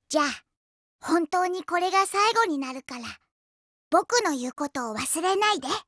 じゃあ、本当にこれが最後になるから、僕の言うことを忘れないで。